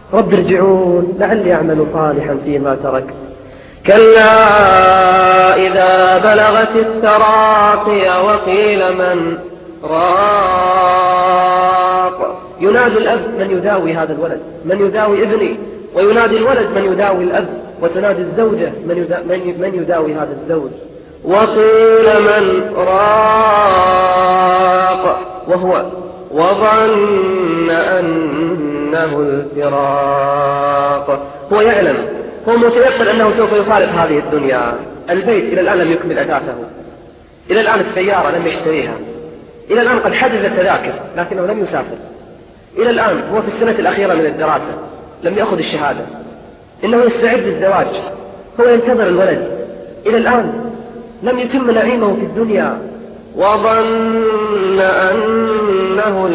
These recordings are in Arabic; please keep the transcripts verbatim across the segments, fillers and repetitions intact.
رب ارجعون لعلي أعمل صالحا فيما تركت. كلا إذا بلغت التراقي وقيل من راق. ينادي الأب من يداوي هذا الولد، من يداوي ابني، وينادي الولد من يداوي الأب، وتنادي الزوجة من يداوي, من يداوي هذا الزوج. وقيل من راق وهو وظن أنه الفراق. هو يعلم، هو متيقن أنه سوف يفارق هذه الدنيا. البيت إلى الآن لم يكمل أثاثه، إلى الآن السيارة لم يشتريها، إلى الآن قد حجز التذاكر لكنه لم يسافر، إلى الآن هو في السنة الأخيرة من الدراسة لم يأخذ الشهادة، إنه يستعد للزواج، هو ينتظر الولد، إلى الآن لم يتم نعيمه في الدنيا. وظن أنه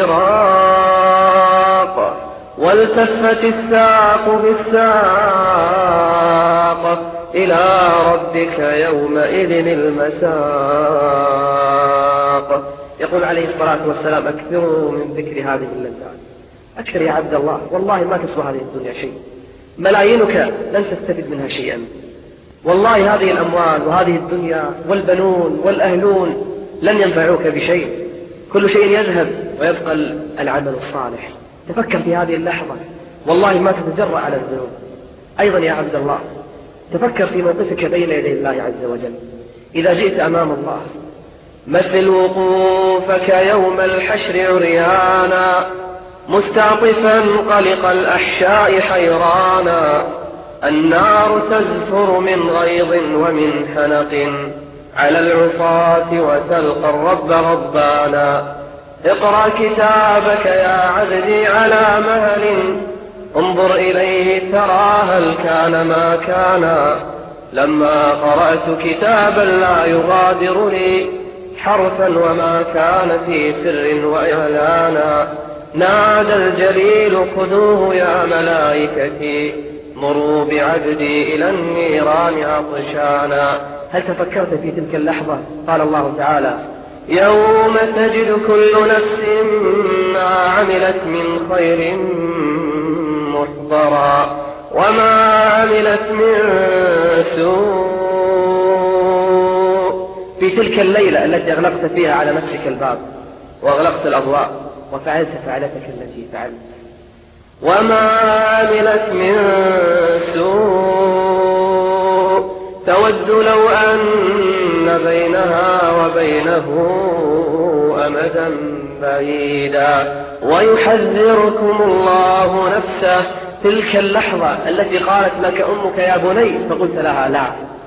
الفراق والتفت الساق بالساق إلى ربك يومئذ المساق. يقول عليه الصلاة والسلام أكثروا من ذكر هذه اللذات. أكثر يا عبد الله، والله ما تسوى هذه الدنيا شيء، ملايينك لن تستفد منها شيئا. والله هذه الأموال وهذه الدنيا والبنون والأهلون لن ينفعوك بشيء، كل شيء يذهب ويبقى العمل الصالح. تفكر في هذه اللحظة، والله ما تتجرأ على الذنوب. أيضا يا عبد الله تفكر في موقفك بين يدي الله عز وجل إذا جئت أمام الله. مثل وقوفك يوم الحشر عريانا مستعطفا قلق الأحشاء حيرانا، النار تزفر من غيظ ومن حنق على العصاة وتلقى الرب ربانا. اقرأ كتابك يا عبدي على مهل، انظر إليه ترى هل كان ما كان. لما قرأت كتابا لا يغادر لي حرفا وما كان في سر وإعلانا، نادى الجليل خذوه يا ملائكتي مروا بعبدي إلى النيران عطشانا. هل تفكرت في تلك اللحظة؟ قال الله تعالى يوم تجد كل نفس ما عملت من خير محضرا وما عملت من سوء. في تلك الليلة التي أغلقت فيها على نفسك الباب وأغلقت الأضواء وفعلت فعلتك التي فعلت، وما عملت من سوء تود لو أن بينها وبينه أمدا بعيدا ويحذركم الله نفسه. تلك اللحظة التي قالت لك أمك يا بني فقلت لها لا،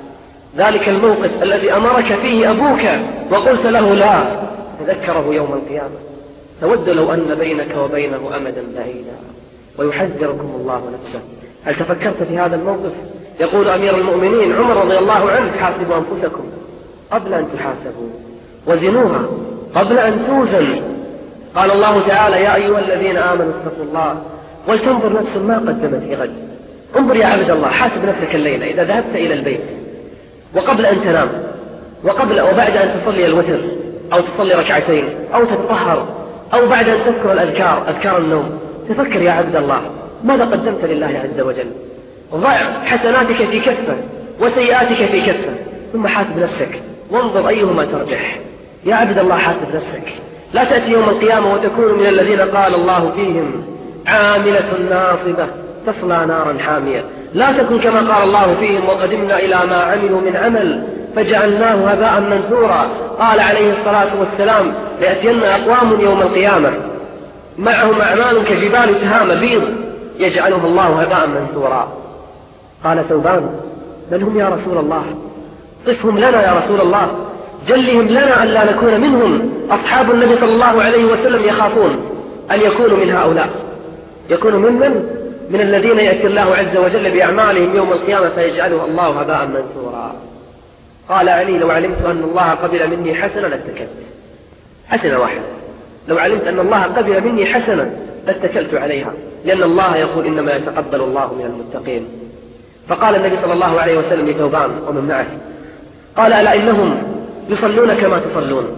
ذلك الموقف الذي أمرك فيه أبوك وقلت له لا، تذكره يوم القيامة. تود لو أن بينك وبينه أمدا بعيدا ويحذركم الله نفسه. هل تفكرت في هذا الموقف؟ يقول أمير المؤمنين عمر رضي الله عنه حاسبوا أنفسكم قبل أن تحاسبوا وزنوها قبل أن توزن. قال الله تعالى يا أيها الذين آمنوا اتقوا الله ولتنظر نفس ما قدمت لغد. انظر يا عبد الله، حاسب نفسك الليلة إذا ذهبت إلى البيت وقبل أن تنام وقبل وبعد أن تصلي الوتر أو تصلي ركعتين أو تتطهر أو بعد أن تذكر الأذكار أذكار النوم، تفكر يا عبد الله ماذا قدمت لله عز وجل. ضع حسناتك في كفة وسيئاتك في كفة ثم حاسب نفسك وانظر أيهما ترجح. يا عبد الله حاسب نفسك، لا تأتي يوم القيامة وتكون من الذين قال الله فيهم عاملة ناصبة تصلى نارا حامية. لا تكن كما قال الله فيهم وقدمنا إلى ما عملوا من عمل فجعلناه هباء منثورا. قال عليه الصلاة والسلام ليأتين أقوام يوم القيامة معهم أعمال كجبال تهام بيض يجعلها الله هباء منثورا. قال ثوبان من هم يا رسول الله؟ صفهم لنا يا رسول الله، جلهم لنا أن لا نكون منهم. أصحاب النبي صلى الله عليه وسلم يخافون أن يكونوا من هؤلاء، يكونوا ممن من الذين يأتي الله عز وجل بأعمالهم يوم القيامة فيجعلها الله هباء منثورا. قال علي لو علمت أن الله قبل مني حسنة لاتكلت، حسنة واحدة، لو علمت أن الله قبل مني حسنة لاتكلت عليها، لأن الله يقول إنما يتقبل الله من المتقين. فقال النبي صلى الله عليه وسلم لثوبان ومن معه قال ألا إنهم يصلون كما تصلون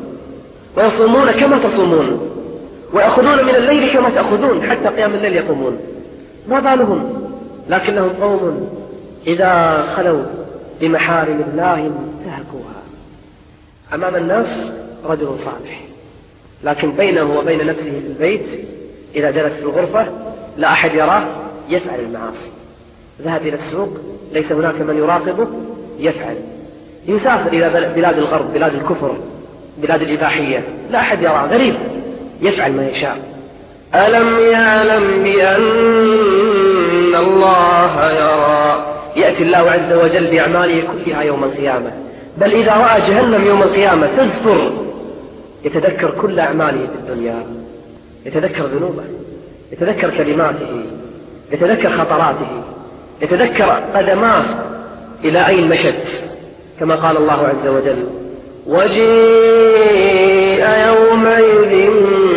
ويصومون كما تصومون ويأخذون من الليل كما تأخذون حتى قيام الليل يقومون ما بالهم، لكنهم قوم إذا خلوا بمحارم الله انتهكوها. أمام الناس رجل صالح، لكن بينه وبين نفسه في البيت إذا جلس في الغرفة لا أحد يراه يفعل المعاصي. ذهب إلى السوق ليس هناك من يراقبه يفعل. يسافر إلى بلاد الغرب، بلاد الكفر، بلاد الإباحية، لا أحد يراه، غريب، يفعل ما يشاء. ألم يعلم بأن الله يرى. يأتي الله عز وجل بأعماله كلها يوم القيامة، بل إذا رأى جهنم يوم القيامة تزفر يتذكر كل أعماله في الدنيا، يتذكر ذنوبه، يتذكر كلماته، يتذكر خطراته، يتذكر قدماه إلى أين مشت، كما قال الله عز وجل: وجيء يومئذ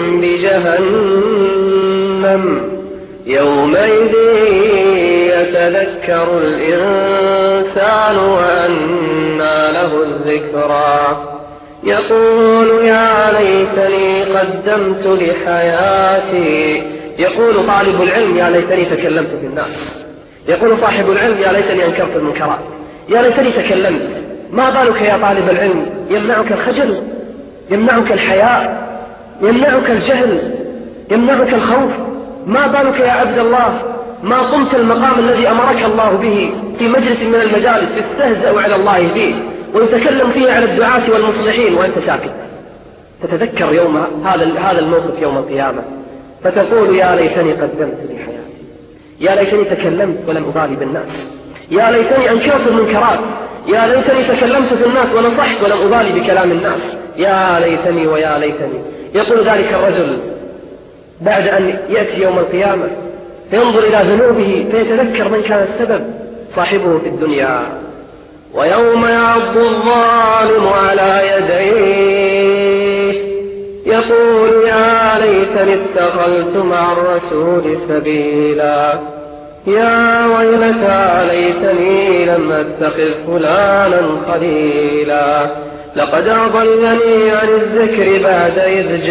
بجهنم يومئذ يتذكر الإنسان وأنى له الذكرى يقول يا ليتني قدمت لحياتي. يقول طالب العلم: يا ليتني تكلمت في الناس. يقول صاحب العلم: يا ليتني أنكرت المنكرات، يا ليتني تكلمت. ما بالك يا طالب العلم؟ يمنعك الخجل، يمنعك الحياء، يمنعك الجهل، يمنعك الخوف. ما بالك يا عبد الله ما قمت المقام الذي أمرك الله به في مجلس من المجالس تستهزأ على الله فيه ويتكلم فيه على الدعاة والمصلحين وأنت ساكت؟ تتذكر يوم هذا هذا الموقف يوم القيامة فتقول: يا ليتني قدمت لحياتي، يا ليتني تكلمت ولم أبالي بالناس، يا ليتني أنكرت المنكرات، يا ليتني تكلمت في الناس ونصحت ولم أبالي بكلام الناس، يا ليتني ويا ليتني. يقول ذلك الرجل بعد أن يأتي يوم القيامة فينظر إلى ذنوبه فيتذكر من كان السبب، صاحبه في الدنيا. ويوم يعض الظالم على يديه يقول: يا ليتني اتخذت مع الرسول سبيلا، يا ويلتى ليتني لم أتخذ فلانا خليلا، لقد أضلني عن الذكر بعد إذ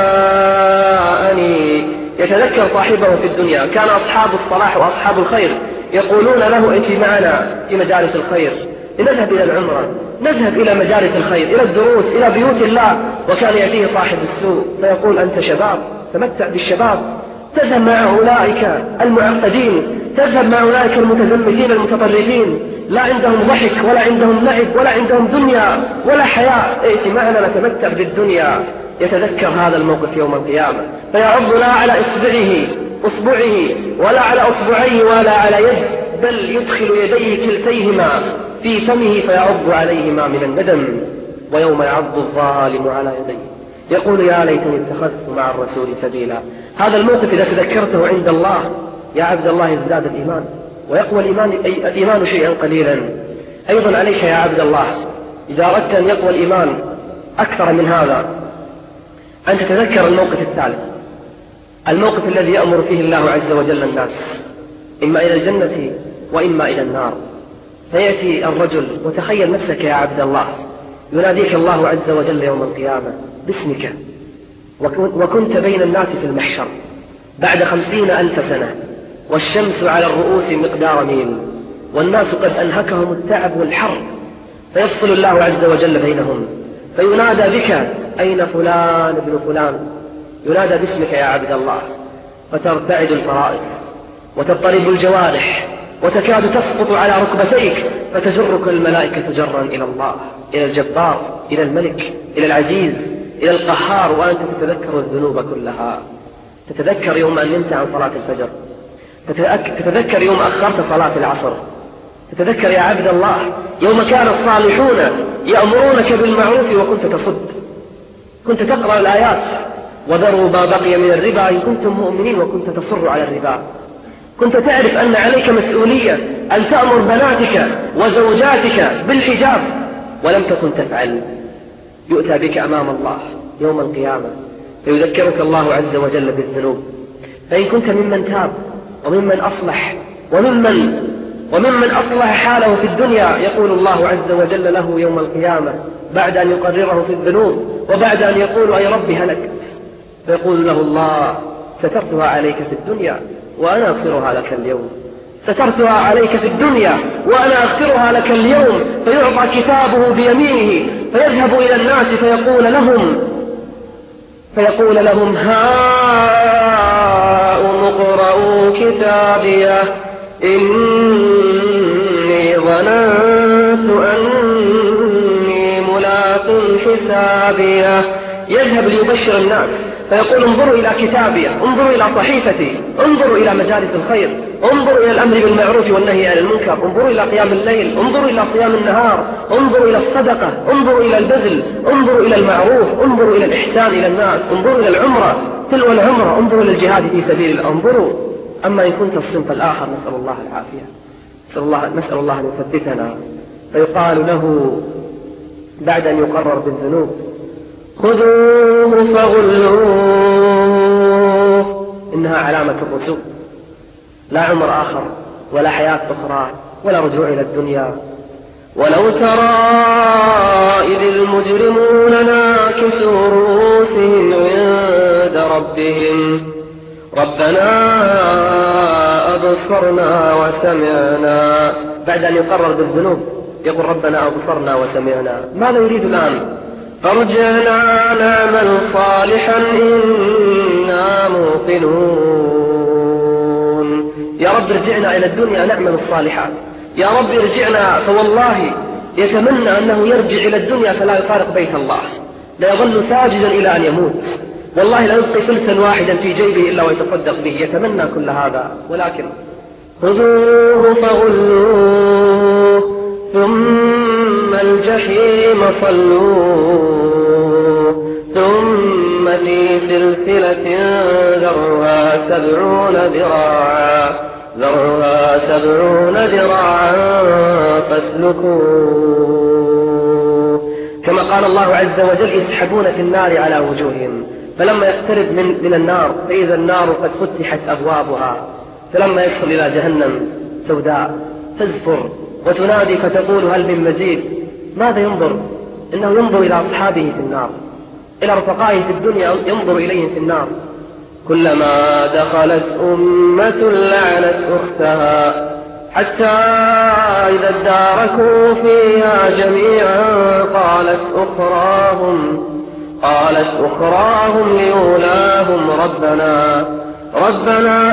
جاءني. يتذكر صاحبه في الدنيا. كان أصحاب الصلاح وأصحاب الخير يقولون له: ائت معنا في مجالس الخير، لنذهب إلى العمرة، نذهب إلى مجالس الخير، إلى الدروس، إلى بيوت الله. وكان يأتيه صاحب السوء فيقول: أنت شباب، تمتع بالشباب، تذهب مع أولئك المعقدين، تذهب مع أولئك المتزمتين المتطرفين، لا عندهم ضحك ولا عندهم لعب ولا عندهم دنيا ولا حياة، ائت معنا نتمتع بالدنيا. يتذكر هذا الموقف يوم القيامة فيعض لا على إصبعه أصبعه ولا على أصبعيه ولا على يد، بل يدخل يديه كلتيهما في فمه فيعض عليهما من الندم. ويوم يعض الظالم على يديه يقول: يا ليتني اتخذت مع الرسول سبيلا. هذا الموقف إذا تذكرته عند الله يا عبد الله ازداد الإيمان، ويقوى الإيمان, الإيمان شيئا قليلا. أيضا عليك يا عبد الله إذا أردت أن يقوى الإيمان أكثر من هذا أن تتذكر الموقف الثالث، الموقف الذي يأمر فيه الله عز وجل الناس إما إلى الجنة وإما إلى النار. فيأتي الرجل، وتخيل نفسك يا عبد الله يناديك الله عز وجل يوم القيامة باسمك، وكنت بين الناس في المحشر بعد خمسين ألف سنة، والشمس على الرؤوس مقدار ميل، والناس قد أنهكهم التعب والحر، فيفصل الله عز وجل بينهم فينادى بك: أين فلان ابن فلان؟ ينادى باسمك يا عبد الله، فترتعد الفرائض وتضطرب الجوارح وتكاد تسقط على ركبتيك، فتجرك الملائكة جرا إلى الله، إلى الجبار، إلى الملك، إلى العزيز، إلى القهار، وأنت تتذكر الذنوب كلها. تتذكر يوم أن نمت عن صلاة الفجر، تتذكر يوم أخرت صلاة العصر، تتذكر يا عبد الله يوم كان الصالحون يأمرونك بالمعروف وكنت تصد، كنت تقرأ الآيات: وذروا ما بقي من الربا إن كنتم مؤمنين، وكنت تصر على الربا. كنت تعرف أن عليك مسؤولية أن تأمر بناتك وزوجاتك بالحجاب ولم تكن تفعل. يؤتى بك أمام الله يوم القيامة فيذكرك الله عز وجل بالذنوب، فإن كنت ممن تاب وممن أصلح وممن وممن أصلح حاله في الدنيا، يقول الله عز وجل له يوم القيامة بعد أن يقرره في الذنوب وبعد أن يقول: أي ربي هلكت، فيقول له الله: سترتها عليك في الدنيا وأنا أغفرها لك اليوم، سترتها عليك في الدنيا وأنا أغفرها لك اليوم. فيعطى كتابه بيمينه فيذهب إلى الناس فيقول لهم فيقول لهم هاؤم اقرءوا كتابيه إني ظننت أني ملاق حسابيه. يذهب ليبشر الناس فيقول انظروا إلى كتابي، انظروا إلى صحيفتي، انظروا إلى مجالس الخير، انظروا إلى الأمر بالمعروف والنهي عن المنكر، انظروا إلى قيام الليل، انظروا إلى صيام النهار، انظروا إلى الصدقة، انظروا إلى البذل، انظروا إلى المعروف، انظروا إلى الإحسان إلى الناس، انظروا إلى العمرة تلو العمرة، انظروا إلى الجهاد في سبيل الله، انظروا. أما إن كنت الصنف الآخر نسأل الله العافية، نسأل الله, نسأل الله أن يثبتنا. فيقال له بعد أن يقرر بالذنوب خذوه فغلوه، إنها علامة الرسول، لا عمر آخر ولا حياة أخرى ولا رجوع إلى الدنيا. ولو ترى إذ المجرمون ناكسوا رؤوسهم عند ربهم ربنا أبصرنا وسمعنا. بعد أن يقرر بالذنوب يقول ربنا أبصرنا وسمعنا، ماذا يريد الآن؟ فارجعنا نعمل صالحا إنا موقنون. يا رب ارجعنا إلى الدنيا نعمل الصالحات، يا رب ارجعنا. فوالله يتمنى أنه يرجع إلى الدنيا فلا يفارق بيت الله، لا يظل ساجدا إلى أن يموت، والله لا يبقي فلسا واحدا في جيبه إلا ويتصدق به، يتمنى كل هذا. ولكن خذوه فغلوه ثم الجحيم صلوه ثم في سلسلة ذرعها سبعون ذراعا ذرعها سبعون ذراعا فاسلكوه. كما قال الله عز وجل يسحبون في النار على وجوههم، فلما يقترب من, من النار فإذا النار قد فتحت أبوابها، فلما يدخل إلى جهنم سوداء تزفر وتنادي فتقول هل من مزيد. ماذا ينظر؟ إنه ينظر إلى أصحابه في النار، إلى رفقائه في الدنيا ينظر إليهم في النار. كلما دخلت أمة لعنت أختها حتى إذا اداركوا فيها جميعا قالت أخراهم قالت أخراهم لأولاهم ربنا ربنا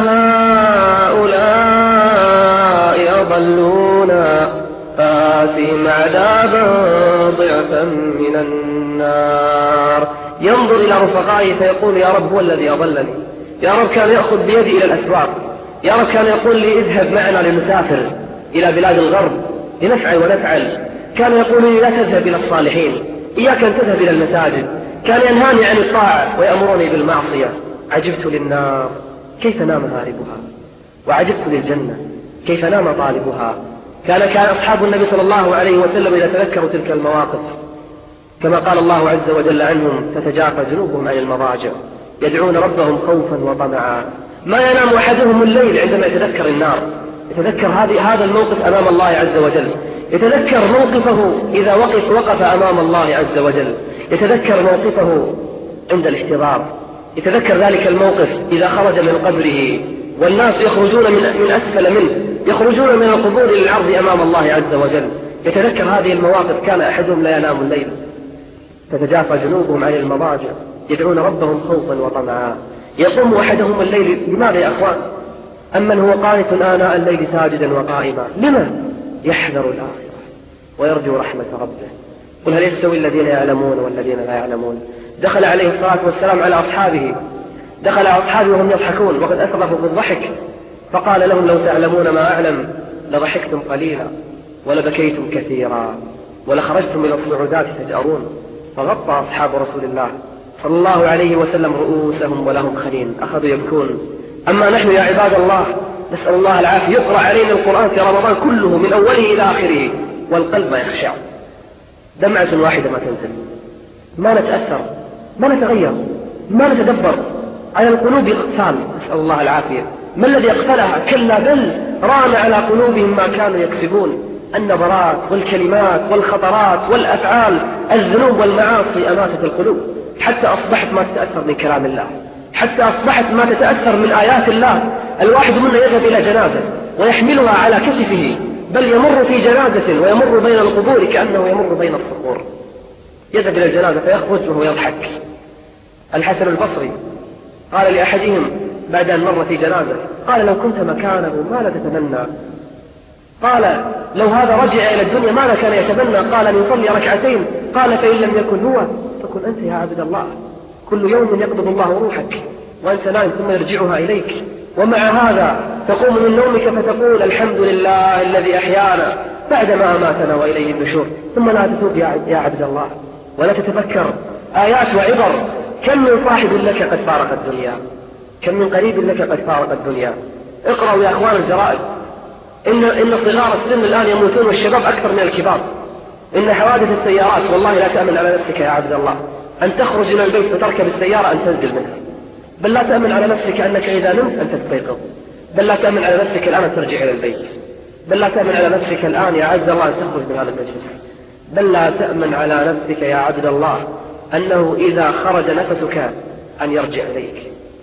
هؤلاء أضلونا فآتهم عذابا ضعفا من النار. ينظر إلى رفقائه فيقول يا رب هو الذي أضلني، يا رب كان يأخذ بيدي إلى الأسواق، يا رب كان يقول لي اذهب معنا لنسافر إلى بلاد الغرب لنفعل ونفعل، كان يقول لي لا تذهب إلى الصالحين، إياك أن تذهب إلى المساجد، كان ينهاني عن الطاعة ويأمرني بالمعصية. عجبت للنار كيف نام هاربها، وعجبت للجنة كيف نام طالبها. كان كان أصحاب النبي صلى الله عليه وسلم إذا تذكروا تلك المواقف كما قال الله عز وجل عنهم تتجافى جنوبهم عن المضاجع يدعون ربهم خوفا وطمعا. ما ينام أحدهم الليل عندما يتذكر النار، يتذكر هذا الموقف أمام الله عز وجل، يتذكر موقفه إذا وقف وقف أمام الله عز وجل، يتذكر موقفه عند الاحتضار، يتذكر ذلك الموقف إذا خرج من قبره والناس يخرجون من, من أسفل منه، يخرجون من القبور للعرض أمام الله عز وجل. يتذكر هذه المواقف. كان أحدهم لا ينام الليل تتجافى جنوبهم عن المضاجع يدعون ربهم خوفا وطمعا. يقوم أحدهم الليل، لماذا يا أخوان؟ أمن هو قانت آناء الليل ساجدا وقائما، لما؟ يحذر الآخرة ويرجو رحمة ربه. قل هل يستوي الذين يعلمون والذين لا يعلمون؟ دخل عليه الصلاة والسلام على أصحابه دخل على أصحابه وهم يضحكون وقد أسرفوا في الضحك، فقال لهم لو تعلمون ما أعلم لضحكتم قليلا ولبكيتم كثيرا ولخرجتم إلى الصعودات تجأرون. فغطى أصحاب رسول الله صلى الله عليه وسلم رؤوسهم ولهم خلين، أخذوا يبكون. أما نحن يا عباد الله نسأل الله العافية يقرأ علينا القرآن في رمضان كله من أوله إلى آخره والقلب ما يخشع، دمعة واحدة ما تنزل، ما نتأثر، ما نتغير، ما نتدبر. على القلوب اقفال، نسأل الله العافية. ما الذي اقفلها؟ كلا بل ران على قلوبهم ما كانوا يكسبون. النظرات والكلمات والخطرات والأفعال، الذنوب والمعاصي أماتت القلوب حتى أصبحت ما تتأثر من كلام الله، حتى أصبحت ما تتأثر من آيات الله. الواحد منا يذهب إلى جنازة ويحملها على كتفه، بل يمر في جنازة ويمر بين القبور كأنه يمر بين الصخور. يذهب إلى الجنازة فيخرج وهو يضحك. الحسن البصري قال لأحدهم بعد أن مر في جنازة، قال: لو كنت مكانه ماذا تتمنى؟ قال: لو هذا رجع إلى الدنيا ماذا كان يتمنى؟ قال: أن يصلي ركعتين. قال: فإن لم يكن هو فكن أنت يا عبد الله. كل يوم يقبض الله روحك وأنت نائم ثم يرجعها إليك، ومع هذا تقوم من نومك فتقول: الحمد لله الذي أحيانا بعدما أماتنا وإليه النشور. ثم لا تتوب يا عبد الله ولا تتفكر آيات وعبر. كم من صاحب لك قد فارق الدنيا، كم من قريب لك قد فارق الدنيا. اقرأوا يا أخوان الجرائد، إن, إن صغار السن الآن يموتون والشباب أكثر من الكبار. إن حوادث السيارات والله لا تأمن على نفسك يا عبد الله أن تخرج من البيت وتركب السيارة أن تنزل منها، بل لا تأمن على نفسك أنك إذا نمت أن تستيقظ، بل لا تأمن على نفسك الآن أن ترجع إلى البيت، بل لا تأمن على نفسك الآن يا عبد الله أن تخرج من هذا المجلس، بل لا تأمن على نفسك يا عبد الله أنه إذا خرج نفسك أن يرجع إليك.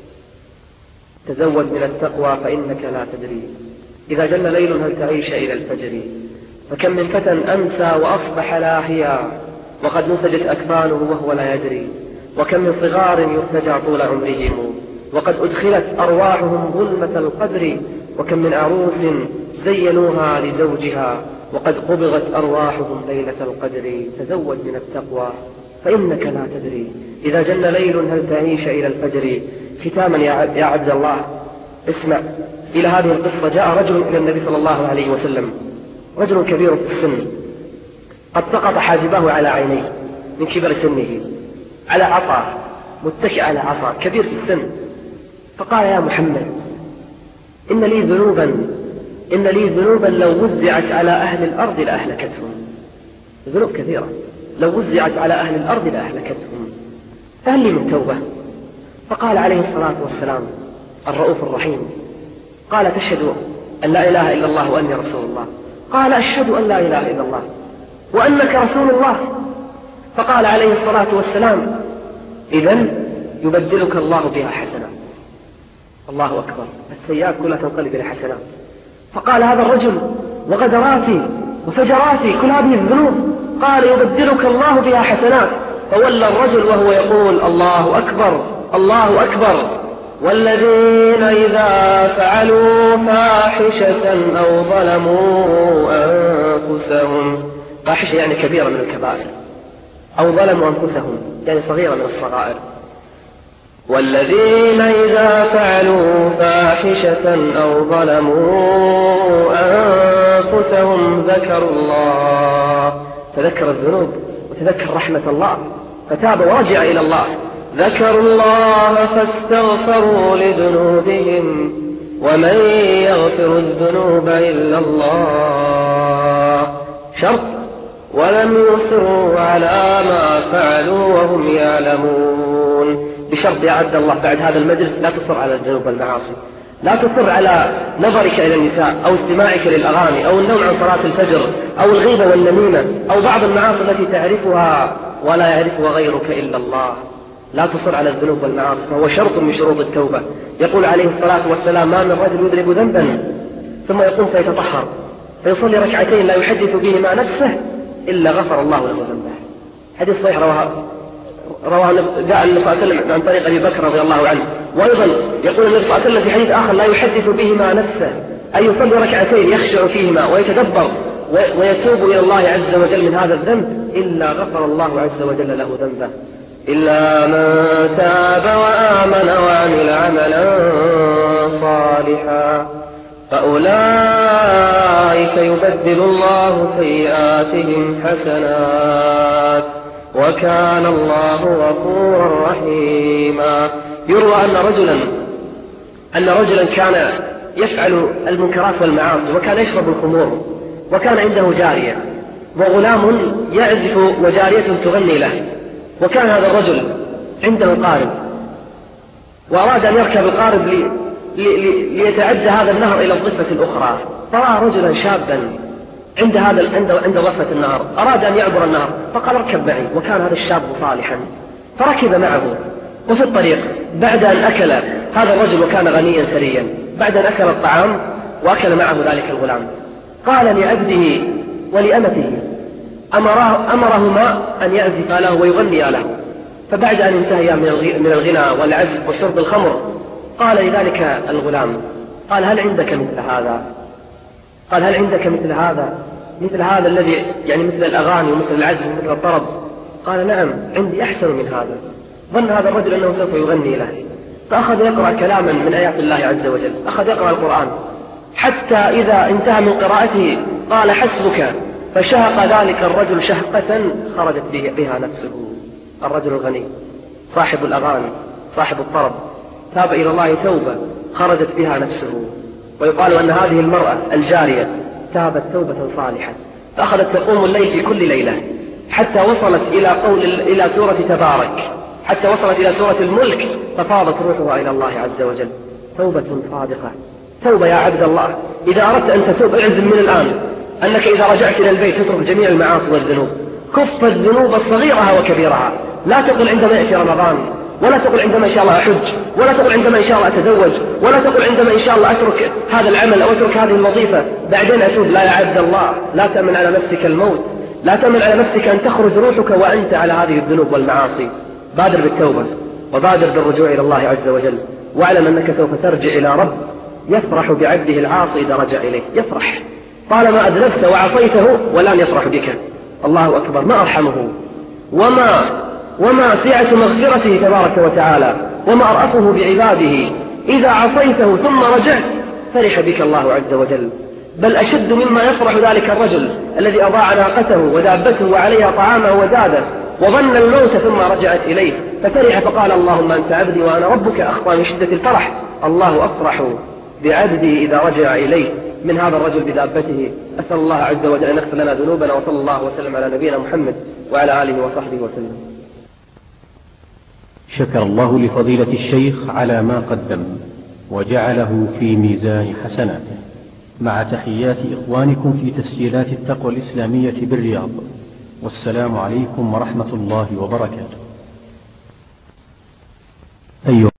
تزود من التقوى فإنك لا تدري إذا جل ليل هل تعيش إلى الفجر. فكم من فتى أمسى وأصبح لاهيا وقد نسجت أكفانه وهو لا يدري. وكم من صغار يرتجى طول عمرهم وقد أدخلت أرواحهم ظلمة القبر. وكم من عروس زينوها لزوجها وقد قبضت أرواحهم ليلة القدر. تزود من التقوى فإنك لا تدري إذا جل ليل هل تعيش إلى الفجر. ختاما يا عبد الله اسمع إلى هذه القصة. جاء رجل إلى النبي صلى الله عليه وسلم، رجل كبير في السن قد سقط حاجبه على عينيه من كبر سنه، على عصا متكئ على عصا، كبير في السن. فقال: يا محمد إن لي ذنوبا إن لي ذنوبا لو وزعت على أهل الأرض لأهلكتهم. ذنوب كثيرة لو وزعت على أهل الأرض لأهلكتهم، فهل لي من توبة؟ فقال عليه الصلاة والسلام الرؤوف الرحيم، قال: تشهد أن لا إله إلا الله وأني رسول الله؟ قال: أشهد أن لا إله إلا الله وأنك رسول الله. فقال عليه الصلاة والسلام: إذن يبدلك الله بها حسنات. الله أكبر، السيئات كلها تنقلب إلى حسنات. فقال هذا الرجل: وغدراتي وفجراتي كل هذه الذنوب، قال: يبدلك الله بها حسنات. فولى الرجل وهو يقول: الله أكبر الله أكبر. والذين إذا فعلوا فاحشة أو ظلموا أنفسهم، فاحشة يعني كبيرة من الكبائر، أو ظلموا أنفسهم يعني صغيرة من الصغائر. والذين إذا فعلوا فاحشة أو ظلموا أنفسهم ذكروا الله، تذكر الذنوب وتذكر رحمة الله فتاب ورجع إلى الله. ذكروا الله فاستغفروا لذنوبهم ومن يغفر الذنوب إلا الله. شرط: ولم يصروا على ما فعلوا وهم يعلمون. بشرط يا عبد الله بعد هذا المجلس لا تصر على الذنوب والمعاصي، لا تصر على نظرك إلى النساء أو استماعك للأغاني أو النوم عن صلاة الفجر أو الغيبة والنميمة أو بعض المعاصي التي تعرفها ولا يعرفها غيرك إلا الله. لا تصر على الذنوب والمعاصي، فهو شرط من شروط التوبة. يقول عليه الصلاة والسلام: ما من رجل يذنب ذنبا ثم يقوم فيتطهر فيصلي ركعتين لا يحدث بهما نفسه إلا غفر الله له ذنبه. حديث صحيح رواه رواه جاء النبي صلى الله عليه وسلم عن طريق أبي بكر رضي الله عنه. وأيضا يقول النبي صلى الله عليه وسلم في حديث آخر: لا يحدث بهما نفسه، أي يصلي ركعتين يخشع فيهما ويتدبر ويتوب إلى الله عز وجل من هذا الذنب إلا غفر الله عز وجل له ذنبه. إلا من تاب وآمن وعمل عملا صالحا فأولئك يبدل الله سيئاتهم حسنات وكان الله غفورا رحيما. يروى أن رجلا أن رجلا كان يفعل المنكرات والمعاصي وكان يشرب الخمور، وكان عنده جارية وغلام يعزف وجارية تغني له، وكان هذا الرجل عنده قارب وأراد أن يركب القارب لي لي ليتعدى هذا النهر إلى الضفة الأخرى، فرأى رجلا شابا عند هذا عند عند ضفة النهر، أراد أن يعبر النهر فقال: اركب معي. وكان هذا الشاب صالحا فركب معه، وفي الطريق بعد أن أكل هذا الرجل وكان غنيا ثريا، بعد أن أكل الطعام وأكل معه ذلك الغلام، قال لعبده ولأمته أمره أمرهما أن يعزفا له ويغنيا له. فبعد أن انتهيا من الغنى والعزف وشرب الخمر قال لذلك الغلام، قال هل عندك مثل هذا؟ قال هل عندك مثل هذا مثل هذا الذي يعني مثل الأغاني ومثل العزف ومثل الطرب؟ قال نعم عندي أحسن من هذا. ظن هذا الرجل أنه سوف يغني له، فأخذ يقرأ كلاما من آيات الله عز وجل، أخذ يقرأ القرآن حتى إذا انتهى من قراءته قال حسبك، فشهق ذلك الرجل شهقة خرجت بها نفسه. الرجل الغني صاحب الأغاني صاحب الطرب تاب إلى الله توبة خرجت بها نفسه. ويقال أن هذه المرأة الجارية تابت توبة صالحة، فأخذت تقوم الليل في كل ليلة حتى وصلت إلى قول إلى سورة تبارك، حتى وصلت إلى سورة الملك، ففاضت روحها إلى الله عز وجل. توبة صادقة. توبة يا عبد الله، إذا أردت أن تتوب اعزم من الآن أنك إذا رجعت إلى البيت تترك جميع المعاصي والذنوب، كف الذنوب صغيرها وكبيرها. لا تقل عندما يأتي رمضان، ولا تقل عندما إن شاء الله أحج، ولا تقل عندما إن شاء الله أتزوج، ولا تقل عندما إن شاء الله أترك هذا العمل أو أترك هذه الوظيفة بعدين أتوب. لا يا عبد الله، لا تأمن على نفسك الموت، لا تأمن على نفسك أن تخرج روحك وأنت على هذه الذنوب والمعاصي. بادر بالتوبة وبادر بالرجوع إلى الله عز وجل، واعلم أنك سوف ترجع إلى رب يفرح بعبده العاصي إذا رجع إليه. يفرح طالما أذنبت وعصيته ولن يفرح بك. الله أكبر، ما أرحمه وما وما سعة مغفرته تبارك وتعالى وما أرأفه بعباده. إذا عصيته ثم رجعت فرح بك الله عز وجل، بل أشد مما يفرح ذلك الرجل الذي أضاع ناقته ودابته وعليها طعامه وزاده وظن الموت ثم رجعت إليه ففرح فقال اللهم أنت عبدي وأنا ربك، أخطأ من شدة الفرح. الله أفرح بعبده إذا رجع إليه من هذا الرجل بدابته. أسأل الله عز وجل أن يغفر لنا ذنوبنا، وصلى الله وسلم على نبينا محمد وعلى آله وصحبه وسلم. شكر الله لفضيلة الشيخ على ما قدم وجعله في ميزان حسناته، مع تحيات إخوانكم في تسجيلات التقوى الإسلامية بالرياض، والسلام عليكم ورحمة الله وبركاته. أيها